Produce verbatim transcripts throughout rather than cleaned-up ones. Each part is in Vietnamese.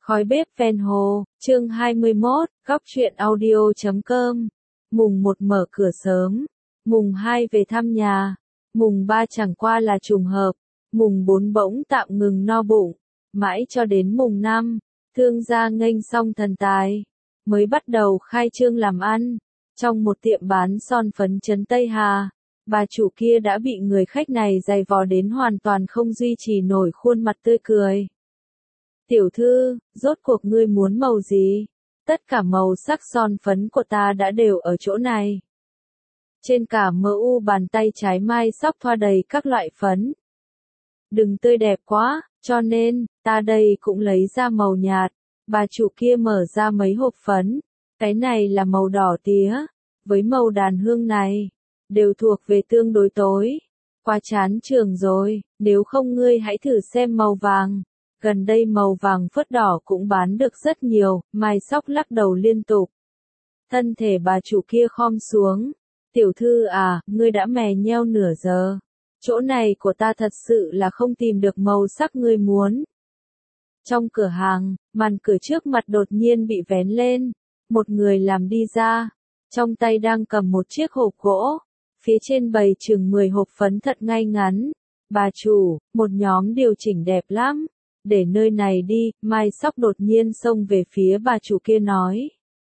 Khói bếp ven hồ, chương hai mươi mốt, góc truyện audio chấm com. Mùng một mở cửa sớm, mùng hai về thăm nhà, mùng ba chẳng qua là trùng hợp, mùng bốn bỗng tạm ngừng no bụng, mãi cho đến mùng năm, thương gia nghênh xong thần tài, mới bắt đầu khai trương làm ăn. Trong một tiệm bán son phấn trấn Tây Hà, bà chủ kia đã bị người khách này giày vò đến hoàn toàn không duy trì nổi khuôn mặt tươi cười. Tiểu thư, rốt cuộc ngươi muốn màu gì? Tất cả màu sắc son phấn của ta đã đều ở chỗ này. Trên cả mờ u bàn tay trái mai sóc thoa đầy các loại phấn. Đừng tươi đẹp quá, cho nên, ta đây cũng lấy ra màu nhạt. Bà chủ kia mở ra mấy hộp phấn. Cái này là màu đỏ tía, với màu đàn hương này, đều thuộc về tương đối tối. Quá chán trường rồi, nếu không ngươi hãy thử xem màu vàng. Gần đây màu vàng phớt đỏ cũng bán được rất nhiều, mai sóc lắc đầu liên tục. Thân thể bà chủ kia khom xuống. Tiểu thư à, ngươi đã mè nheo nửa giờ. Chỗ này của ta thật sự là không tìm được màu sắc ngươi muốn. Trong cửa hàng, màn cửa trước mặt đột nhiên bị vén lên. Một người làm đi ra. Trong tay đang cầm một chiếc hộp gỗ. Phía trên bày chừng mười hộp phấn thật ngay ngắn. Bà chủ, một nhóm điều chỉnh đẹp lắm. Để nơi này đi, mai sóc đột nhiên xông về phía bà chủ kia nói.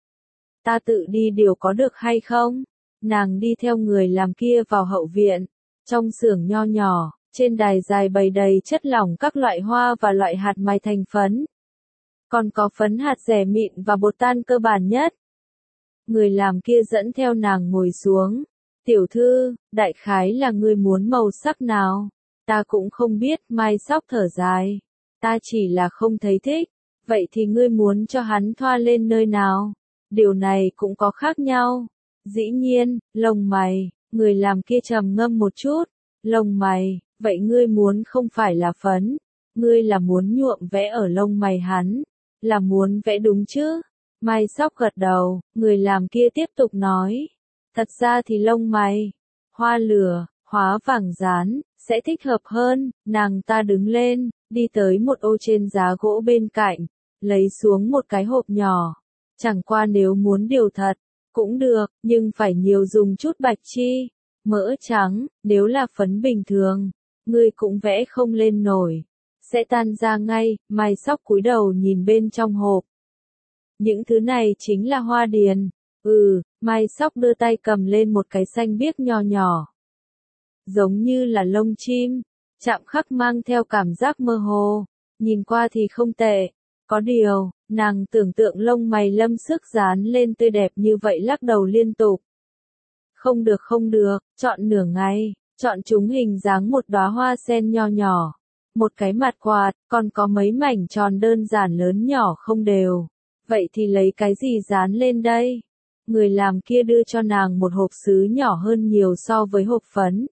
Ta tự đi điều có được hay không? Nàng đi theo người làm kia vào hậu viện. Trong xưởng nho nhỏ, trên đài dài bày đầy chất lỏng các loại hoa và loại hạt mài thành phấn. Còn có phấn hạt rẻ mịn và bột tan cơ bản nhất. Người làm kia dẫn theo nàng ngồi xuống. Tiểu thư, đại khái là ngươi muốn màu sắc nào? Ta cũng không biết, mai sóc thở dài. Ta chỉ là không thấy thích. Vậy thì ngươi muốn cho hắn thoa lên nơi nào? Điều này cũng có khác nhau. Dĩ nhiên, lông mày, người làm kia trầm ngâm một chút. Lông mày, vậy ngươi muốn không phải là phấn. Ngươi là muốn nhuộm vẽ ở lông mày hắn. Là muốn vẽ đúng chứ? Mai sóc gật đầu, người làm kia tiếp tục nói. Thật ra thì lông mày, hoa lửa, hóa vàng dán, sẽ thích hợp hơn. Nàng ta đứng lên, đi tới một ô trên giá gỗ bên cạnh, lấy xuống một cái hộp nhỏ. Chẳng qua nếu muốn điều thật, cũng được, nhưng phải nhiều dùng chút bạch chi, mỡ trắng, nếu là phấn bình thường, ngươi cũng vẽ không lên nổi, sẽ tan ra ngay. Mai sóc cúi đầu nhìn bên trong hộp. Những thứ này chính là hoa điền. Ừ, mai sóc đưa tay cầm lên một cái xanh biếc nho nhỏ. Giống như là lông chim, chạm khắc mang theo cảm giác mơ hồ, nhìn qua thì không tệ. Có điều, nàng tưởng tượng lông mày lâm sức dán lên tươi đẹp như vậy lắc đầu liên tục. Không được không được, chọn nửa ngày, chọn chúng hình dáng một đóa hoa sen nho nhỏ, một cái mặt quạt, còn có mấy mảnh tròn đơn giản lớn nhỏ không đều. Vậy thì lấy cái gì dán lên đây? Người làm kia đưa cho nàng một hộp sứ nhỏ hơn nhiều so với hộp phấn.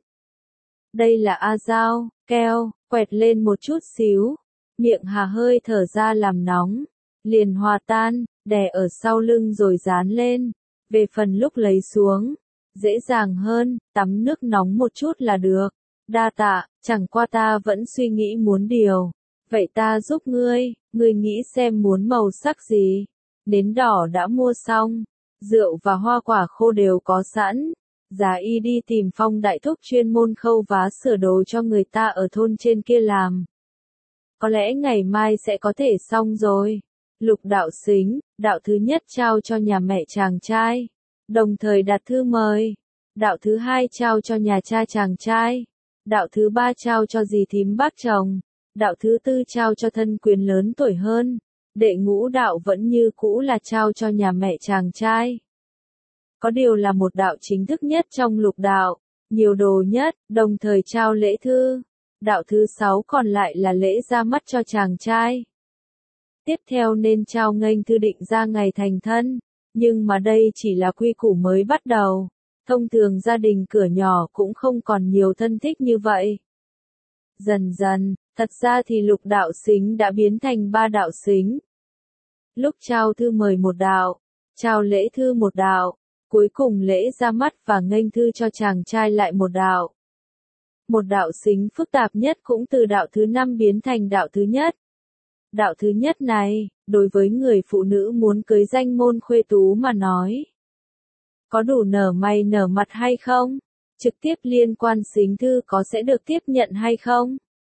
Đây là a dao, keo, quẹt lên một chút xíu. Miệng hà hơi thở ra làm nóng. Liền hòa tan, đè ở sau lưng rồi dán lên. Về phần lúc lấy xuống, dễ dàng hơn, tắm nước nóng một chút là được. Đa tạ, chẳng qua ta vẫn suy nghĩ muốn điều. Vậy ta giúp ngươi, ngươi nghĩ xem muốn màu sắc gì. Nến đỏ đã mua xong, rượu và hoa quả khô đều có sẵn. Giá y đi tìm Phong đại thúc chuyên môn khâu vá sửa đồ cho người ta ở thôn trên kia làm. Có lẽ ngày mai sẽ có thể xong rồi. Lục đạo xính, đạo thứ nhất trao cho nhà mẹ chàng trai, đồng thời đặt thư mời. Đạo thứ hai trao cho nhà cha chàng trai. Đạo thứ ba trao cho dì thím bác chồng. Đạo thứ tư trao cho thân quyến lớn tuổi hơn. Đệ ngũ đạo vẫn như cũ là trao cho nhà mẹ chàng trai. Có điều là một đạo chính thức nhất trong lục đạo, nhiều đồ nhất, đồng thời trao lễ thư. Đạo thứ sáu còn lại là lễ ra mắt cho chàng trai. Tiếp theo nên trao nghênh thư định ra ngày thành thân, nhưng mà đây chỉ là quy củ mới bắt đầu. Thông thường gia đình cửa nhỏ cũng không còn nhiều thân thích như vậy. Dần dần, thật ra thì lục đạo xính đã biến thành ba đạo xính. Lúc trao thư mời một đạo, trao lễ thư một đạo. Cuối cùng lễ ra mắt và nghênh thư cho chàng trai lại một đạo. Một đạo xính phức tạp nhất cũng từ đạo thứ năm biến thành đạo thứ nhất. Đạo thứ nhất này, đối với người phụ nữ muốn cưới danh môn khuê tú mà nói. Có đủ nở mày nở mặt hay không? Trực tiếp liên quan xính thư có sẽ được tiếp nhận hay không?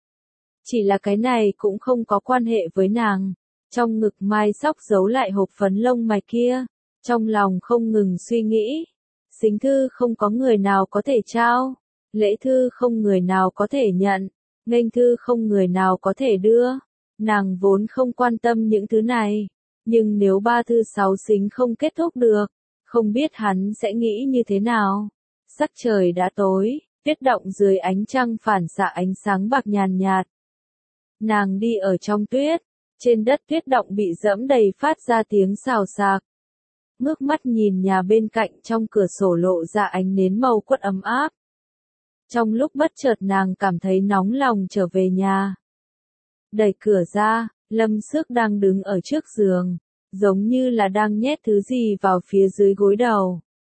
Chỉ là cái này cũng không có quan hệ với nàng. Trong ngực Mai Sóc giấu lại hộp phấn lông mày kia, trong lòng không ngừng suy nghĩ. Xính thư không có người nào có thể trao, lễ thư không người nào có thể nhận, nghênh thư không người nào có thể đưa. Nàng vốn không quan tâm những thứ này, nhưng nếu ba thư sáu xính không kết thúc được, không biết hắn sẽ nghĩ như thế nào. Sắc trời đã tối, tuyết động dưới ánh trăng phản xạ ánh sáng bạc nhàn nhạt. Nàng đi ở trong tuyết, trên đất tuyết động bị dẫm đầy phát ra tiếng xào xạc. Ngước mắt nhìn nhà bên cạnh trong cửa sổ lộ ra ánh nến màu quất ấm áp. Trong lúc bất chợt nàng cảm thấy nóng lòng trở về nhà. Đẩy cửa ra, Lâm Xước đang đứng ở trước giường, giống như là đang nhét thứ gì vào phía dưới gối đầu.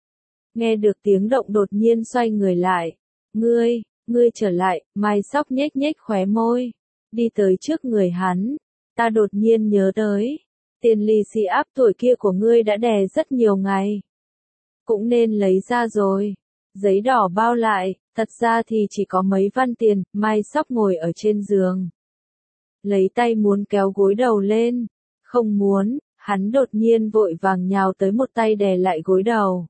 Nghe được tiếng động đột nhiên xoay người lại. Ngươi, ngươi trở lại, Mai Sóc nhếch nhếch khóe môi. Đi tới trước người hắn. Ta đột nhiên nhớ tới. Tiền lì xì áp tuổi kia của ngươi đã đè rất nhiều ngày. Cũng nên lấy ra rồi. Giấy đỏ bao lại, thật ra thì chỉ có mấy văn tiền. Mai Sóc ngồi ở trên giường. Lấy tay muốn kéo gối đầu lên. Không muốn, hắn đột nhiên vội vàng nhào tới một tay đè lại gối đầu.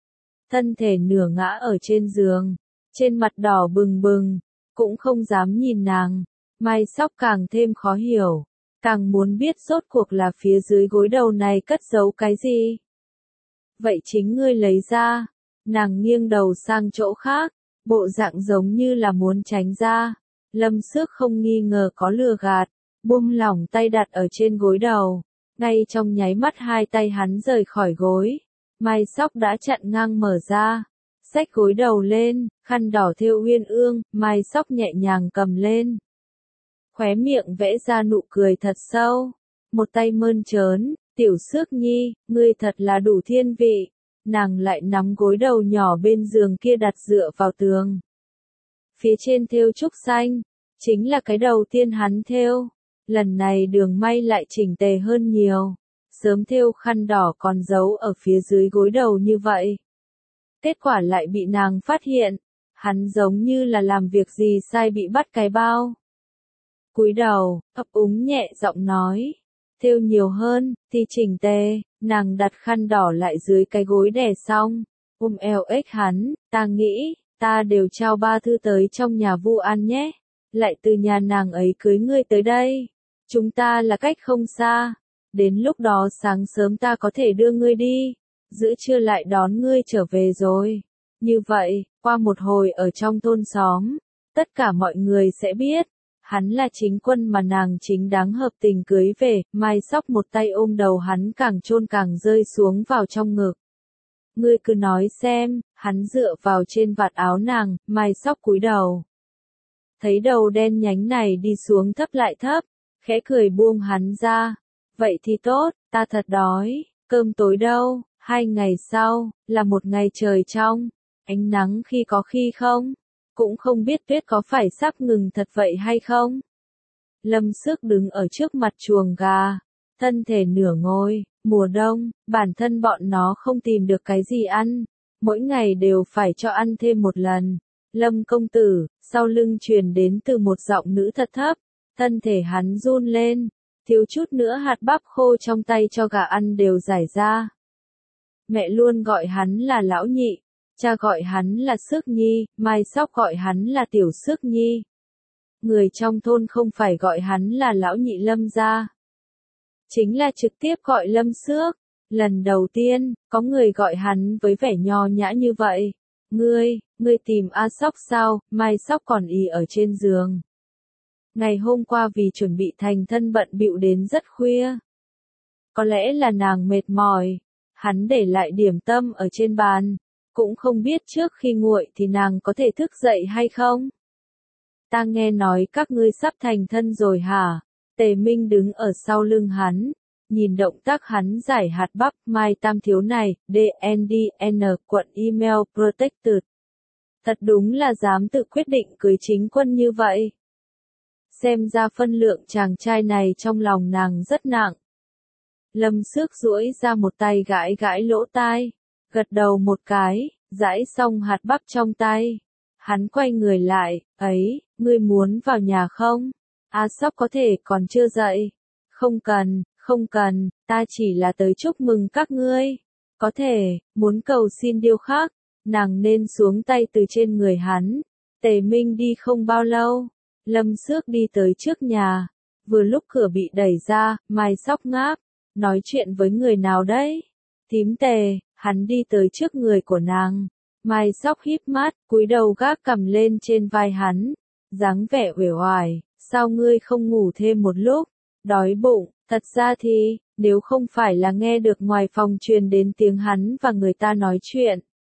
Thân thể nửa ngã ở trên giường, trên mặt đỏ bừng bừng, cũng không dám nhìn nàng. Mai Sóc càng thêm khó hiểu, càng muốn biết rốt cuộc là phía dưới gối đầu này cất giấu cái gì. Vậy chính ngươi lấy ra. Nàng nghiêng đầu sang chỗ khác, bộ dạng giống như là muốn tránh ra. Lâm Xước không nghi ngờ có lừa gạt, buông lỏng tay đặt ở trên gối đầu. Ngay trong nháy mắt hai tay hắn rời khỏi gối. Mai Sóc đã chặn ngang mở ra, xách gối đầu lên, khăn đỏ thêu uyên ương, Mai Sóc nhẹ nhàng cầm lên. Khóe miệng vẽ ra nụ cười thật sâu, một tay mơn trớn, tiểu Xước nhi, ngươi thật là đủ thiên vị. Nàng lại nắm gối đầu nhỏ bên giường kia đặt dựa vào tường. Phía trên thêu trúc xanh, chính là cái đầu tiên hắn thêu. Lần này đường may lại chỉnh tề hơn nhiều. Sớm thêu khăn đỏ còn giấu ở phía dưới gối đầu như vậy. Kết quả lại bị nàng phát hiện, hắn giống như là làm việc gì sai bị bắt cái bao. Cúi đầu, ấp úng nhẹ giọng nói, thêu nhiều hơn, thì chỉnh tề. Nàng đặt khăn đỏ lại dưới cái gối đè xong, ôm eo ếch hắn, ta nghĩ, ta đều trao ba thư tới trong nhà Vu An nhé, lại từ nhà nàng ấy cưới ngươi tới đây. Chúng ta là cách không xa. Đến lúc đó sáng sớm ta có thể đưa ngươi đi, giữa trưa lại đón ngươi trở về rồi. Như vậy, qua một hồi ở trong thôn xóm, tất cả mọi người sẽ biết, hắn là chính quân mà nàng chính đáng hợp tình cưới về. Mai Sóc một tay ôm đầu hắn càng chôn càng rơi xuống vào trong ngực. Ngươi cứ nói xem, hắn dựa vào trên vạt áo nàng, Mai Sóc cúi đầu. Thấy đầu đen nhánh này đi xuống thấp lại thấp, khẽ cười buông hắn ra. Vậy thì tốt, ta thật đói, cơm tối đâu? Hai ngày sau, là một ngày trời trong, ánh nắng khi có khi không, cũng không biết tuyết có phải sắp ngừng thật vậy hay không. Lâm Xước đứng ở trước mặt chuồng gà, thân thể nửa ngồi, mùa đông, bản thân bọn nó không tìm được cái gì ăn, mỗi ngày đều phải cho ăn thêm một lần. Lâm công tử, sau lưng truyền đến từ một giọng nữ thật thấp, thân thể hắn run lên. Thiếu chút nữa hạt bắp khô trong tay cho gà ăn đều rải ra. Mẹ luôn gọi hắn là lão nhị, cha gọi hắn là Xước nhi, Mai Sóc gọi hắn là tiểu Xước nhi. Người trong thôn không phải gọi hắn là lão nhị Lâm gia, chính là trực tiếp gọi Lâm Xước. Lần đầu tiên, có người gọi hắn với vẻ nho nhã như vậy. Ngươi, ngươi tìm A Sóc sao? Mai Sóc còn ì ở trên giường. Ngày hôm qua vì chuẩn bị thành thân bận bịu đến rất khuya. Có lẽ là nàng mệt mỏi, hắn để lại điểm tâm ở trên bàn, cũng không biết trước khi nguội thì nàng có thể thức dậy hay không. Ta nghe nói các ngươi sắp thành thân rồi hả? Tề Minh đứng ở sau lưng hắn, nhìn động tác hắn giải hạt bắp. Mai Tam thiếu này, đê en đê en quận email protected. Thật đúng là dám tự quyết định cưới chính quân như vậy. Xem ra phân lượng chàng trai này trong lòng nàng rất nặng. Lâm Xước duỗi ra một tay gãi gãi lỗ tai, gật đầu một cái, giãi xong hạt bắp trong tay. Hắn quay người lại, ấy, ngươi muốn vào nhà không? A Sóc có thể còn chưa dậy. Không cần, không cần, ta chỉ là tới chúc mừng các ngươi. Có thể, muốn cầu xin điều khác, nàng nên xuống tay từ trên người hắn. Tề Minh đi không bao lâu, Lâm Xước đi tới trước nhà. Vừa lúc cửa bị đẩy ra, Mai Sóc ngáp, nói chuyện với người nào đấy? Thím Tề, hắn đi tới trước người của nàng. Mai Sóc híp mắt, cúi đầu gác cằm lên trên vai hắn, dáng vẻ uể oải, sao ngươi không ngủ thêm một lúc? Đói bụng, thật ra thì, nếu không phải là nghe được ngoài phòng truyền đến tiếng hắn và người ta nói chuyện,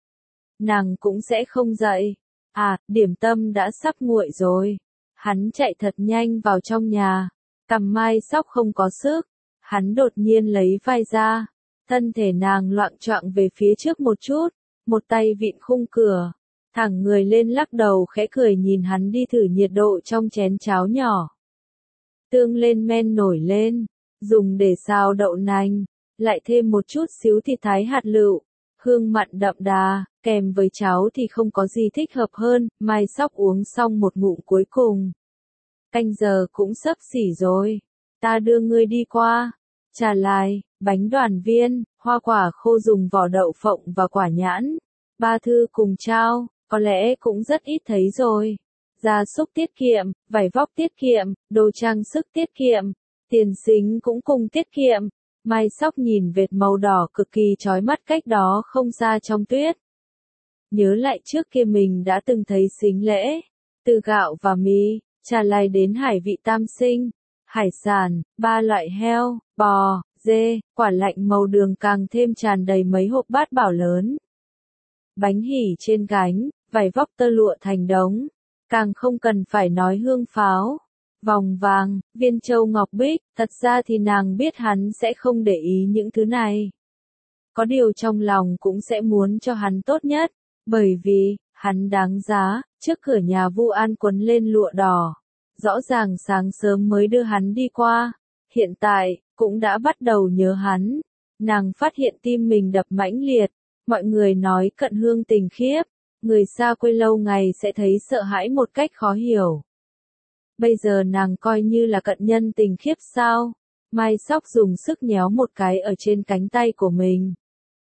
nàng cũng sẽ không dậy. À, điểm tâm đã sắp nguội rồi. Hắn chạy thật nhanh vào trong nhà, cằm Mai Sóc không có sức, hắn đột nhiên lấy vai ra, thân thể nàng loạng choạng về phía trước một chút, một tay vịn khung cửa, thẳng người lên lắc đầu khẽ cười nhìn hắn đi thử nhiệt độ trong chén cháo nhỏ. Tương lên men nổi lên, dùng để xào đậu nành, lại thêm một chút xíu thịt thái hạt lựu, hương mặn đậm đà, kèm với cháo thì không có gì thích hợp hơn. Mai Sóc uống xong một ngụm cuối cùng. Canh giờ cũng sắp xỉ rồi, ta đưa ngươi đi qua. Trà lai, bánh đoàn viên, hoa quả khô dùng vỏ đậu phộng và quả nhãn. Ba thư cùng trao, có lẽ cũng rất ít thấy rồi. Gia súc tiết kiệm, vải vóc tiết kiệm, đồ trang sức tiết kiệm, tiền xính cũng cùng tiết kiệm. Mai Sóc nhìn vệt màu đỏ cực kỳ chói mắt cách đó không xa trong tuyết. Nhớ lại trước kia mình đã từng thấy xính lễ, từ gạo và mì, trà lai đến hải vị tam sinh, hải sản, ba loại heo, bò, dê, quả lạnh màu đường càng thêm tràn đầy mấy hộp bát bảo lớn. Bánh hỉ trên gánh, vải vóc tơ lụa thành đống, càng không cần phải nói hương pháo, vòng vàng, viên châu ngọc bích. Thật ra thì nàng biết hắn sẽ không để ý những thứ này. Có điều trong lòng cũng sẽ muốn cho hắn tốt nhất, bởi vì, hắn đáng giá. Trước cửa nhà Vu An quấn lên lụa đỏ, rõ ràng sáng sớm mới đưa hắn đi qua, hiện tại, cũng đã bắt đầu nhớ hắn. Nàng phát hiện tim mình đập mãnh liệt, mọi người nói cận hương tình khiếp, người xa quê lâu ngày sẽ thấy sợ hãi một cách khó hiểu. Bây giờ nàng coi như là cận nhân tình khiếp sao? Mai Sóc dùng sức nhéo một cái ở trên cánh tay của mình.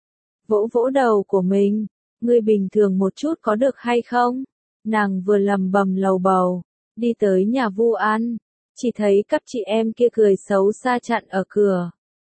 Vỗ vỗ đầu của mình, ngươi bình thường một chút có được hay không? Nàng vừa lầm bầm lầu bầu, đi tới nhà Vu An, chỉ thấy các chị em kia cười xấu xa chặn ở cửa.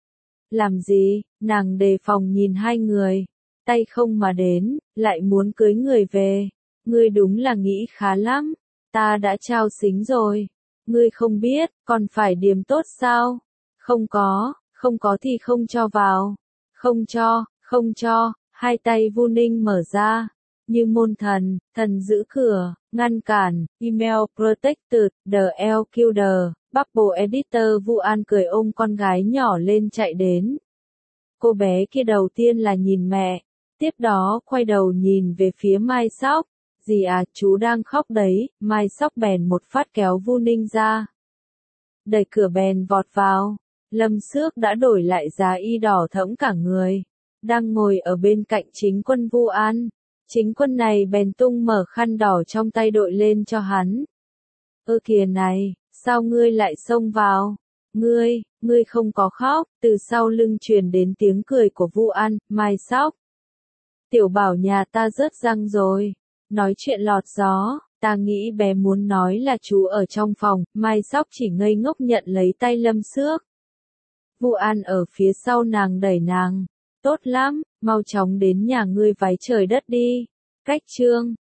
Làm gì? Nàng đề phòng nhìn hai người, tay không mà đến, lại muốn cưới người về. Ngươi đúng là nghĩ khá lắm. Ta đã trao xính rồi. Ngươi không biết, còn phải điềm tốt sao? Không có, không có thì không cho vào. Không cho, không cho. Hai tay Vu Ninh mở ra, như môn thần, thần giữ cửa, ngăn cản. Email protected, the L killer, Bubble editor. Vu An cười ôm con gái nhỏ lên chạy đến. Cô bé kia đầu tiên là nhìn mẹ, tiếp đó quay đầu nhìn về phía Mai Sóc. Dì à, chú đang khóc đấy. Mai Sóc bèn một phát kéo Vu Ninh ra, đẩy cửa bèn vọt vào. Lâm Xước đã đổi lại giá y đỏ thẫm cả người, đang ngồi ở bên cạnh chính quân Vu An. Chính quân này bèn tung mở khăn đỏ trong tay đội lên cho hắn. Ơ kìa này, sao ngươi lại xông vào? Ngươi, ngươi không có khóc. Từ sau lưng truyền đến tiếng cười của Vu An. Mai Sóc, tiểu bảo nhà ta rớt răng rồi. Nói chuyện lọt gió, ta nghĩ bé muốn nói là chú ở trong phòng. Mai Sóc chỉ ngây ngốc nhận lấy tay Lâm Xước. Vu An ở phía sau nàng đẩy nàng. Tốt lắm, mau chóng đến nhà ngươi váy trời đất đi. Cách chương